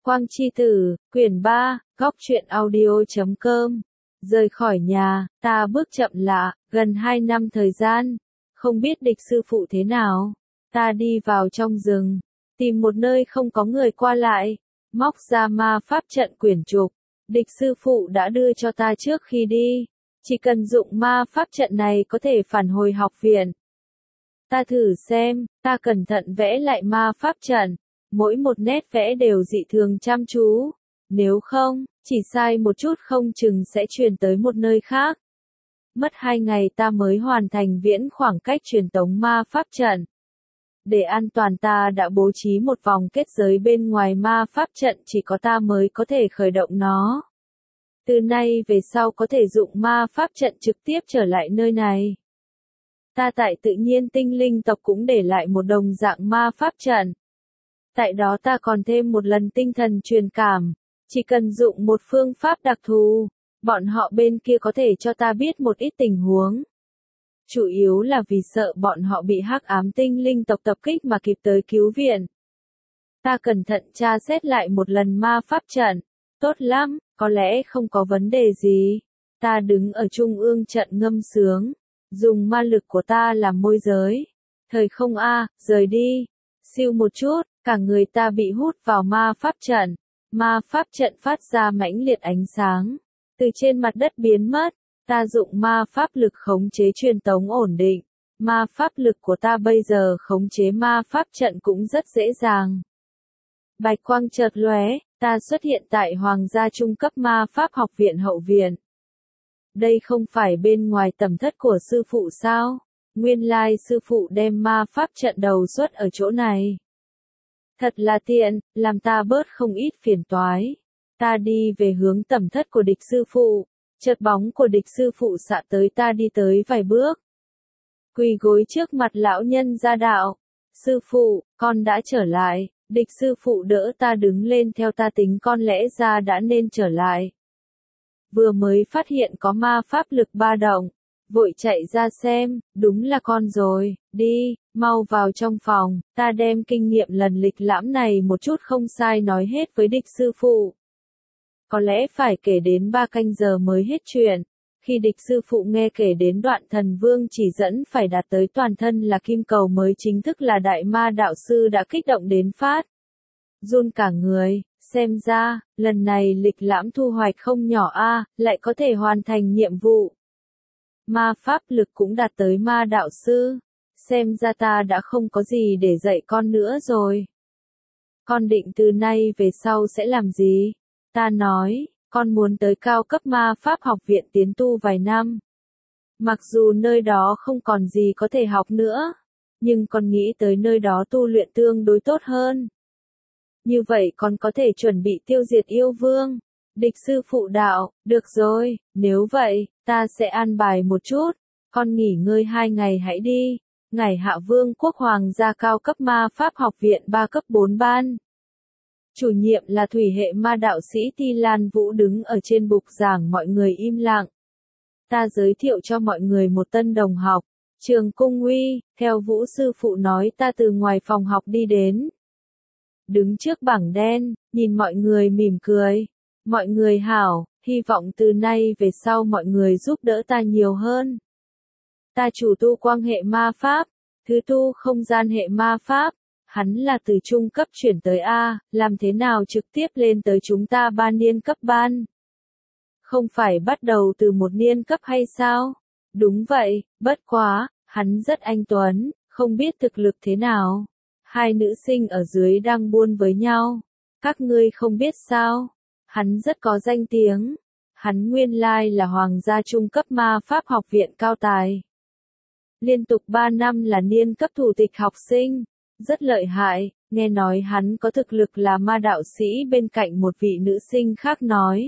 Quang Chi Tử, quyển 3, góc truyện audio.com. Rời khỏi nhà, ta bước chậm lạ, gần 2 năm thời gian, không biết địch sư phụ thế nào. Ta đi vào trong rừng, tìm một nơi không có người qua lại, móc ra ma pháp trận quyển trục. Địch sư phụ đã đưa cho ta trước khi đi, chỉ cần dụng ma pháp trận này có thể phản hồi học viện. Ta thử xem, ta cẩn thận vẽ lại ma pháp trận, mỗi một nét vẽ đều dị thường chăm chú, nếu không, chỉ sai một chút không chừng sẽ truyền tới một nơi khác. Mất 2 ngày ta mới hoàn thành viễn khoảng cách truyền tống ma pháp trận. Để an toàn ta đã bố trí một vòng kết giới bên ngoài ma pháp trận, chỉ có ta mới có thể khởi động nó. Từ nay về sau có thể dụng ma pháp trận trực tiếp trở lại nơi này. Ta tại tự nhiên tinh linh tộc cũng để lại một đồng dạng ma pháp trận. Tại đó ta còn thêm một lần tinh thần truyền cảm, chỉ cần dụng một phương pháp đặc thù, bọn họ bên kia có thể cho ta biết một ít tình huống. Chủ yếu là vì sợ bọn họ bị hắc ám tinh linh tộc tập kích mà kịp tới cứu viện. Ta cẩn thận tra xét lại một lần ma pháp trận, tốt lắm, có lẽ không có vấn đề gì. Ta đứng ở trung ương trận ngâm sướng, dùng ma lực của ta làm môi giới. Thời không rời đi. Siêu một chút, cả người ta bị hút vào ma pháp trận. Ma pháp trận phát ra mãnh liệt ánh sáng, từ trên mặt đất biến mất. Ta dụng ma pháp lực khống chế truyền tống ổn định. Ma pháp lực của ta bây giờ khống chế ma pháp trận cũng rất dễ dàng. Bạch quang chợt lóe, ta xuất hiện tại Hoàng gia trung cấp ma pháp học viện hậu viện. Đây không phải bên ngoài tầm thất của sư phụ sao? Nguyên lai sư phụ đem ma pháp trận đầu xuất ở chỗ này. Thật là tiện, làm ta bớt không ít phiền toái. Ta đi về hướng tầm thất của địch sư phụ, chợt bóng của địch sư phụ xạ tới, ta đi tới vài bước. Quỳ gối trước mặt lão nhân gia đạo. Sư phụ, con đã trở lại. Địch sư phụ đỡ ta đứng lên, theo ta tính con lẽ ra đã nên trở lại. Vừa mới phát hiện có ma pháp lực ba động, vội chạy ra xem, đúng là con rồi, đi, mau vào trong phòng, ta đem kinh nghiệm lần lịch lãm này một chút không sai nói hết với địch sư phụ. Có lẽ phải kể đến 3 canh giờ mới hết chuyện, khi địch sư phụ nghe kể đến đoạn thần vương chỉ dẫn phải đạt tới toàn thân là kim cầu mới chính thức là đại ma đạo sư đã kích động đến phát. Run cả người, xem ra, lần này lịch lãm thu hoạch không nhỏ lại có thể hoàn thành nhiệm vụ. Ma pháp lực cũng đạt tới ma đạo sư, xem ra ta đã không có gì để dạy con nữa rồi. Con định từ nay về sau sẽ làm gì? Ta nói, con muốn tới cao cấp ma pháp học viện tiến tu vài năm. Mặc dù nơi đó không còn gì có thể học nữa, nhưng con nghĩ tới nơi đó tu luyện tương đối tốt hơn. Như vậy con có thể chuẩn bị tiêu diệt yêu vương. Địch sư phụ đạo, được rồi, nếu vậy, ta sẽ an bài một chút. Con nghỉ ngơi 2 ngày hãy đi. Ngải Hạ Vương quốc Hoàng gia cao cấp ma pháp học viện 3 cấp 4 ban. Chủ nhiệm là thủy hệ ma đạo sĩ Ti Lan Vũ đứng ở trên bục giảng, mọi người im lặng. Ta giới thiệu cho mọi người một tân đồng học, Trường Cung Uy, theo Vũ sư phụ nói ta từ ngoài phòng học đi đến. Đứng trước bảng đen, nhìn mọi người mỉm cười. Mọi người hảo, hy vọng từ nay về sau mọi người giúp đỡ ta nhiều hơn. Ta chủ tu quang hệ ma pháp, thứ tu không gian hệ ma pháp. Hắn là từ trung cấp chuyển tới làm thế nào trực tiếp lên tới chúng ta 3 niên cấp ban? Không phải bắt đầu từ 1 niên cấp hay sao? Đúng vậy, bất quá, hắn rất anh tuấn, không biết thực lực thế nào. 2 nữ sinh ở dưới đang buôn với nhau. Các ngươi không biết sao? Hắn rất có danh tiếng. Hắn nguyên lai là Hoàng gia trung cấp ma pháp học viện cao tài. Liên tục 3 năm là niên cấp thủ tịch học sinh. Rất lợi hại, nghe nói hắn có thực lực là ma đạo sĩ, bên cạnh một vị nữ sinh khác nói.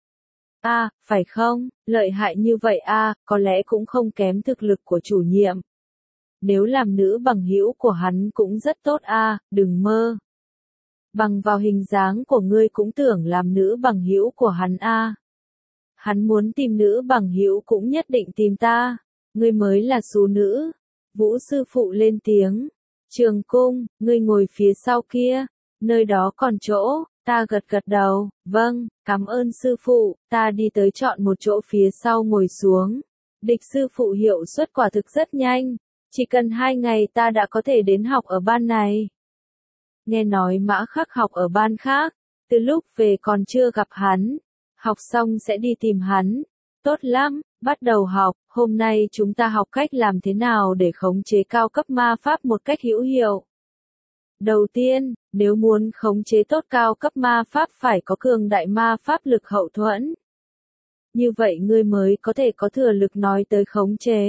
Phải không, lợi hại như vậy có lẽ cũng không kém thực lực của chủ nhiệm. Nếu làm nữ bằng hữu của hắn cũng rất tốt đừng mơ. Bằng vào hình dáng của ngươi cũng tưởng làm nữ bằng hữu của hắn Hắn muốn tìm nữ bằng hữu cũng nhất định tìm ta, ngươi mới là số nữ. Vũ sư phụ lên tiếng. Trường Cung, ngươi ngồi phía sau kia, nơi đó còn chỗ. Ta gật gật đầu, vâng, cảm ơn sư phụ, ta đi tới chọn một chỗ phía sau ngồi xuống. Địch sư phụ hiệu suất quả thực rất nhanh, chỉ cần 2 ngày ta đã có thể đến học ở ban này. Nghe nói Mã Khắc học ở ban khác, từ lúc về còn chưa gặp hắn, học xong sẽ đi tìm hắn. Tốt lắm, bắt đầu học, hôm nay chúng ta học cách làm thế nào để khống chế cao cấp ma pháp một cách hữu hiệu. Đầu tiên, nếu muốn khống chế tốt cao cấp ma pháp phải có cường đại ma pháp lực hậu thuẫn. Như vậy ngươi mới có thể có thừa lực nói tới khống chế.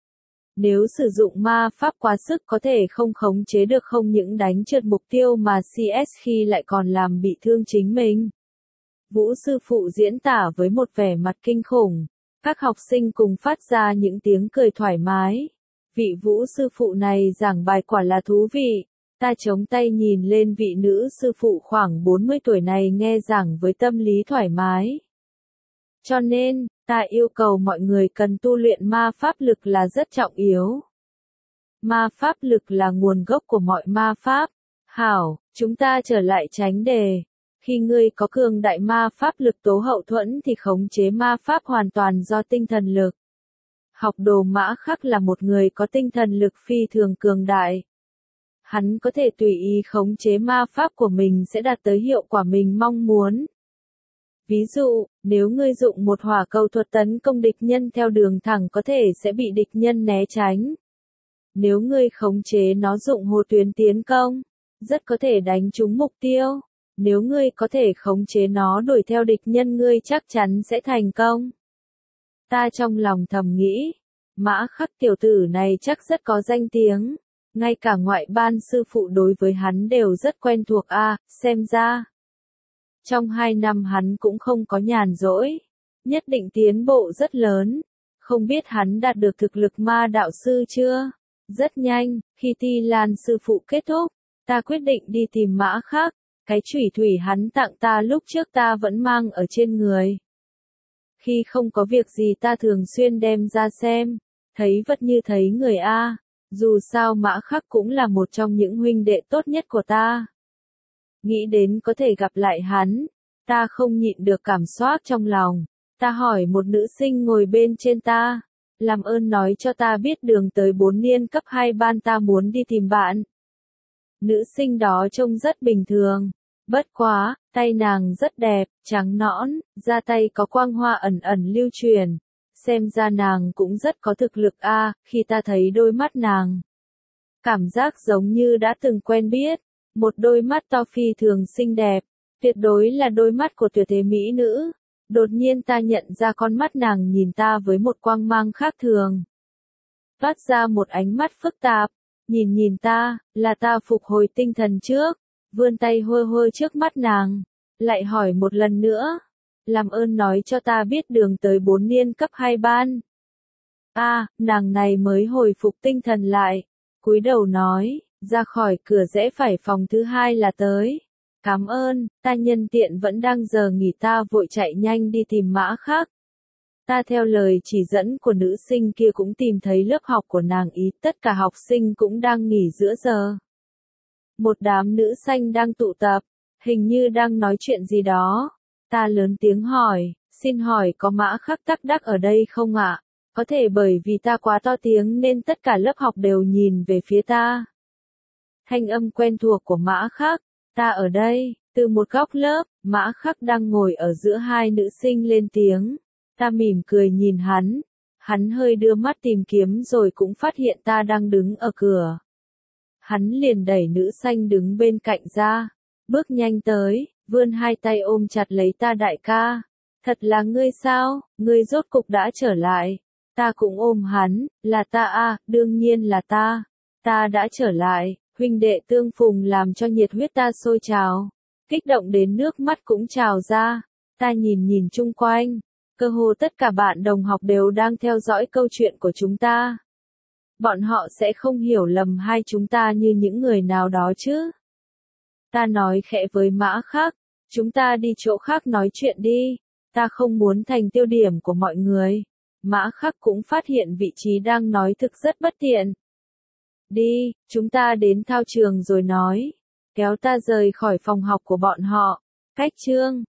Nếu sử dụng ma pháp quá sức có thể không khống chế được, không những đánh trượt mục tiêu mà CS khi lại còn làm bị thương chính mình. Vũ sư phụ diễn tả với một vẻ mặt kinh khủng. Các học sinh cùng phát ra những tiếng cười thoải mái. Vị Vũ sư phụ này giảng bài quả là thú vị. Ta chống tay nhìn lên vị nữ sư phụ khoảng 40 tuổi này nghe giảng với tâm lý thoải mái. Cho nên, ta yêu cầu mọi người cần tu luyện ma pháp lực là rất trọng yếu. Ma pháp lực là nguồn gốc của mọi ma pháp. Hảo, chúng ta trở lại tránh đề. Khi ngươi có cường đại ma pháp lực tố hậu thuẫn thì khống chế ma pháp hoàn toàn do tinh thần lực. Học đồ Mã Khắc là một người có tinh thần lực phi thường cường đại. Hắn có thể tùy ý khống chế ma pháp của mình sẽ đạt tới hiệu quả mình mong muốn. Ví dụ, nếu ngươi dụng một hỏa cầu thuật tấn công địch nhân theo đường thẳng có thể sẽ bị địch nhân né tránh. Nếu ngươi khống chế nó dụng hồ tuyến tiến công, rất có thể đánh trúng mục tiêu. Nếu ngươi có thể khống chế nó đuổi theo địch nhân ngươi chắc chắn sẽ thành công. Ta trong lòng thầm nghĩ, Mã Khắc tiểu tử này chắc rất có danh tiếng. Ngay cả ngoại ban sư phụ đối với hắn đều rất quen thuộc xem ra. Trong 2 năm hắn cũng không có nhàn rỗi. Nhất định tiến bộ rất lớn. Không biết hắn đạt được thực lực ma đạo sư chưa? Rất nhanh, khi Ti Lan sư phụ kết thúc, ta quyết định đi tìm Mã Khắc. Cái chủy thủy hắn tặng ta lúc trước ta vẫn mang ở trên người. Khi không có việc gì ta thường xuyên đem ra xem. Thấy vật như thấy người Dù sao Mã Khắc cũng là một trong những huynh đệ tốt nhất của ta. Nghĩ đến có thể gặp lại hắn, ta không nhịn được cảm xúc trong lòng. Ta hỏi một nữ sinh ngồi bên trên ta, làm ơn nói cho ta biết đường tới 4 niên cấp 2 ban, ta muốn đi tìm bạn. Nữ sinh đó trông rất bình thường, bất quá, tay nàng rất đẹp, trắng nõn, da tay có quang hoa ẩn ẩn lưu truyền. Xem ra nàng cũng rất có thực lực khi ta thấy đôi mắt nàng. Cảm giác giống như đã từng quen biết, một đôi mắt to phi thường xinh đẹp, tuyệt đối là đôi mắt của tuyệt thế mỹ nữ. Đột nhiên ta nhận ra con mắt nàng nhìn ta với một quang mang khác thường. Toát ra một ánh mắt phức tạp, nhìn ta, là ta phục hồi tinh thần trước, vươn tay hôi hôi trước mắt nàng, lại hỏi một lần nữa. Làm ơn nói cho ta biết đường tới 4 niên cấp 2 ban. Nàng này mới hồi phục tinh thần lại, cúi đầu nói, ra khỏi cửa rẽ phải phòng thứ 2 là tới. Cảm ơn, ta nhân tiện vẫn đang giờ nghỉ ta vội chạy nhanh đi tìm Mã Khắc. Ta theo lời chỉ dẫn của nữ sinh kia cũng tìm thấy lớp học của nàng tất cả học sinh cũng đang nghỉ giữa giờ. Một đám nữ sinh đang tụ tập, hình như đang nói chuyện gì đó. Ta lớn tiếng hỏi, xin hỏi có Mã Khắc Tắc Đắc ở đây không ạ? Có thể bởi vì ta quá to tiếng nên tất cả lớp học đều nhìn về phía ta. Thanh âm quen thuộc của Mã Khắc, ta ở đây, từ một góc lớp, Mã Khắc đang ngồi ở giữa 2 nữ sinh lên tiếng. Ta mỉm cười nhìn hắn hơi đưa mắt tìm kiếm rồi cũng phát hiện ta đang đứng ở cửa. Hắn liền đẩy nữ sinh đứng bên cạnh ra, bước nhanh tới, vươn 2 tay ôm chặt lấy ta. Đại ca, thật là ngươi sao, ngươi rốt cục đã trở lại. Ta cũng ôm hắn, là ta đương nhiên là ta đã trở lại. Huynh đệ tương phùng làm cho nhiệt huyết ta sôi trào, kích động đến nước mắt cũng trào ra. Ta nhìn chung quanh, cơ hồ tất cả bạn đồng học đều đang theo dõi câu chuyện của chúng ta. Bọn họ sẽ không hiểu lầm hai chúng ta như những người nào đó chứ. Ta nói khẽ với Mã Khắc, chúng ta đi chỗ khác nói chuyện đi, ta không muốn thành tiêu điểm của mọi người. Mã Khắc cũng phát hiện vị trí đang nói thực rất bất tiện. Đi, chúng ta đến thao trường rồi nói. Kéo ta rời khỏi phòng học của bọn họ. Cách chương